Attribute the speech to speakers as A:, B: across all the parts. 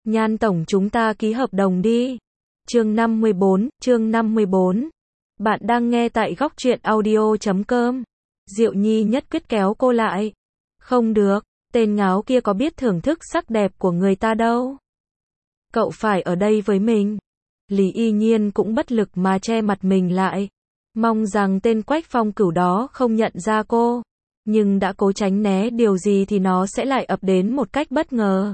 A: Nhan tổng chúng ta ký hợp đồng đi. Chương 54. Bạn đang nghe tại góc truyện audio.com. Diệu Nhi nhất quyết kéo cô lại. Không được, tên ngáo kia có biết thưởng thức sắc đẹp của người ta đâu. Cậu phải ở đây với mình. Lý Y Nhiên cũng bất lực mà che mặt mình lại. Mong rằng tên Quách Phong Cửu đó không nhận ra cô. Nhưng đã cố tránh né điều gì thì nó sẽ lại ập đến một cách bất ngờ.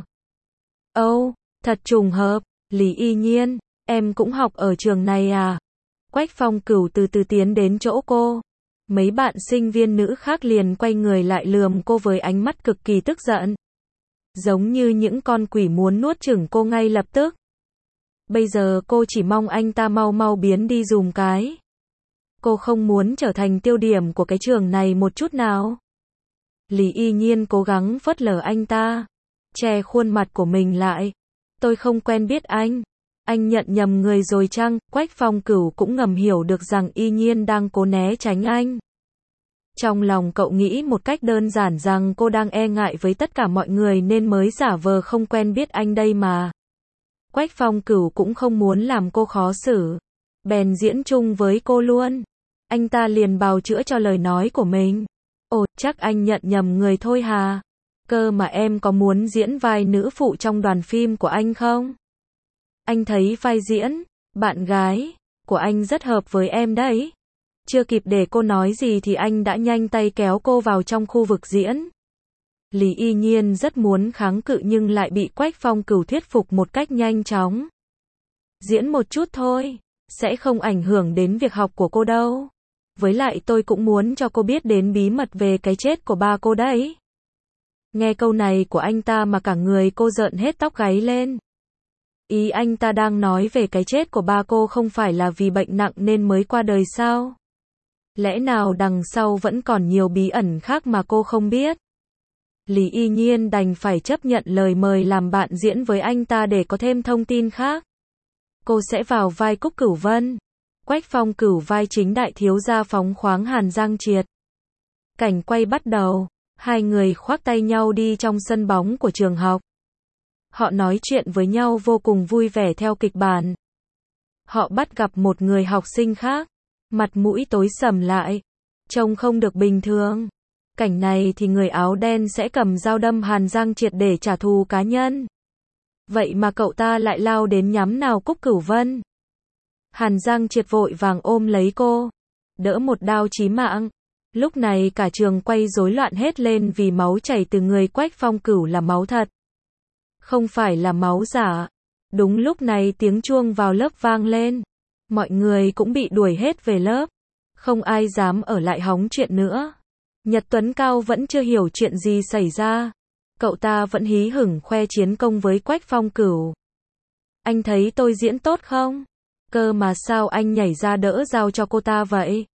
A: Thật trùng hợp, Lý Y Nhiên, em cũng học ở trường này à? Quách Phong Cửu từ từ tiến đến chỗ cô. Mấy bạn sinh viên nữ khác liền quay người lại lườm cô với ánh mắt cực kỳ tức giận. Giống như những con quỷ muốn nuốt chửng cô ngay lập tức. Bây giờ cô chỉ mong anh ta mau mau biến đi dùm cái. Cô không muốn trở thành tiêu điểm của cái trường này một chút nào. Lý Y Nhiên cố gắng phớt lờ anh ta, che khuôn mặt của mình lại. Tôi không quen biết anh nhận nhầm người rồi chăng? Quách Phong Cửu cũng ngầm hiểu được rằng Y Nhiên đang cố né tránh anh. Trong lòng cậu nghĩ một cách đơn giản rằng cô đang e ngại với tất cả mọi người nên mới giả vờ không quen biết anh đây mà. Quách Phong Cửu cũng không muốn làm cô khó xử, bèn diễn chung với cô luôn. Anh ta liền bào chữa cho lời nói của mình. Chắc anh nhận nhầm người thôi hà. Cơ mà em có muốn diễn vai nữ phụ trong đoàn phim của anh không? Anh thấy vai diễn bạn gái của anh rất hợp với em đấy. Chưa kịp để cô nói gì thì anh đã nhanh tay kéo cô vào trong khu vực diễn. Lý Y Nhiên rất muốn kháng cự nhưng lại bị Quách Phong Cửu thuyết phục một cách nhanh chóng. Diễn một chút thôi, sẽ không ảnh hưởng đến việc học của cô đâu. Với lại tôi cũng muốn cho cô biết đến bí mật về cái chết của ba cô đấy. Nghe câu này của anh ta mà cả người cô rợn hết tóc gáy lên. Ý anh ta đang nói về cái chết của ba cô không phải là vì bệnh nặng nên mới qua đời sao? Lẽ nào đằng sau vẫn còn nhiều bí ẩn khác mà cô không biết? Lý Y Nhiên đành phải chấp nhận lời mời làm bạn diễn với anh ta để có thêm thông tin khác. Cô sẽ vào vai Cúc Cửu Vân. Quách Phong Cửu vai chính đại thiếu gia phóng khoáng Hàn Giang Triệt. Cảnh quay bắt đầu, hai người khoác tay nhau đi trong sân bóng của trường học. Họ nói chuyện với nhau vô cùng vui vẻ theo kịch bản. Họ bắt gặp một người học sinh khác, mặt mũi tối sầm lại, trông không được bình thường. Cảnh này thì người áo đen sẽ cầm dao đâm Hàn Giang Triệt để trả thù cá nhân. Vậy mà cậu ta lại lao đến nhắm nào Cúc Cửu Vân. Hàn Giang Triệt vội vàng ôm lấy cô, đỡ một đao chí mạng. Lúc này cả trường quay rối loạn hết lên vì máu chảy từ người Quách Phong Cửu là máu thật, không phải là máu giả. Đúng lúc này tiếng chuông vào lớp vang lên. Mọi người cũng bị đuổi hết về lớp. Không ai dám ở lại hóng chuyện nữa. Nhật Tuấn Cao vẫn chưa hiểu chuyện gì xảy ra. Cậu ta vẫn hí hửng khoe chiến công với Quách Phong Cửu. Anh thấy tôi diễn tốt không? Cơ mà sao anh nhảy ra đỡ dao cho cô ta vậy?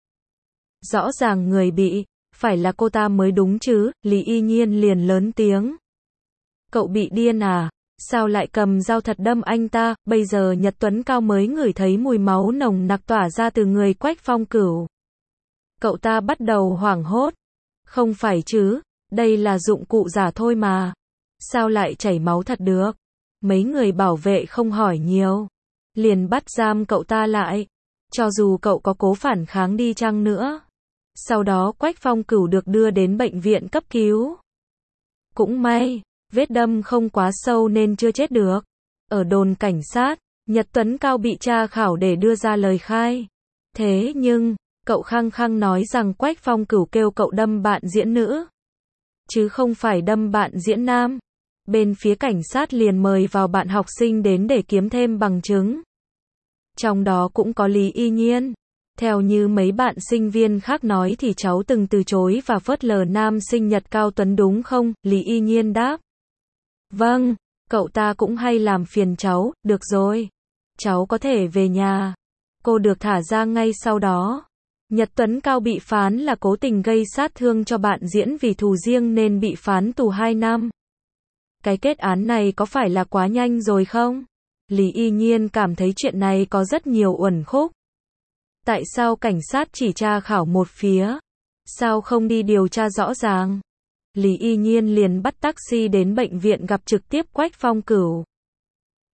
A: Rõ ràng người bị phải là cô ta mới đúng chứ. Lý Y Nhiên liền lớn tiếng. Cậu bị điên à? Sao lại cầm dao thật đâm anh ta? Bây giờ Nhật Tuấn Cao mới ngửi thấy mùi máu nồng nặc tỏa ra từ người Quách Phong Cửu. Cậu ta bắt đầu hoảng hốt. Không phải chứ, đây là dụng cụ giả thôi mà. Sao lại chảy máu thật được? Mấy người bảo vệ không hỏi nhiều, liền bắt giam cậu ta lại. Cho dù cậu có cố phản kháng đi chăng nữa. Sau đó Quách Phong Cửu được đưa đến bệnh viện cấp cứu. Cũng may, vết đâm không quá sâu nên chưa chết được. Ở đồn cảnh sát, Nhật Tuấn Cao bị tra khảo để đưa ra lời khai. Thế nhưng, cậu khăng khăng nói rằng Quách Phong Cửu kêu cậu đâm bạn diễn nữ, chứ không phải đâm bạn diễn nam. Bên phía cảnh sát liền mời vào bạn học sinh đến để kiếm thêm bằng chứng. Trong đó cũng có Lý Y Nhiên. Theo như mấy bạn sinh viên khác nói thì cháu từng từ chối và phớt lờ nam sinh Nhật Cao Tuấn đúng không? Lý Y Nhiên đáp. Vâng, cậu ta cũng hay làm phiền cháu. Được rồi, cháu có thể về nhà. Cô được thả ra ngay sau đó. Nhật Tuấn Cao bị phán là cố tình gây sát thương cho bạn diễn vì thù riêng nên bị phán tù 2 năm. Cái kết án này có phải là quá nhanh rồi không? Lý Y Nhiên cảm thấy chuyện này có rất nhiều uẩn khúc. Tại sao cảnh sát chỉ tra khảo một phía? Sao không đi điều tra rõ ràng? Lý Y Nhiên liền bắt taxi đến bệnh viện gặp trực tiếp Quách Phong Cửu.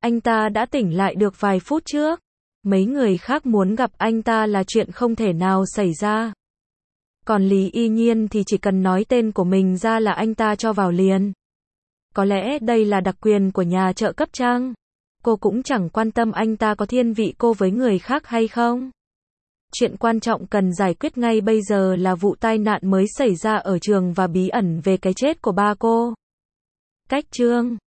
A: Anh ta đã tỉnh lại được vài phút trước. Mấy người khác muốn gặp anh ta là chuyện không thể nào xảy ra. Còn Lý Y Nhiên thì chỉ cần nói tên của mình ra là anh ta cho vào liền. Có lẽ đây là đặc quyền của nhà trợ cấp chăng? Cô cũng chẳng quan tâm anh ta có thiên vị cô với người khác hay không. Chuyện quan trọng cần giải quyết ngay bây giờ là vụ tai nạn mới xảy ra ở trường và bí ẩn về cái chết của ba cô. Cách chương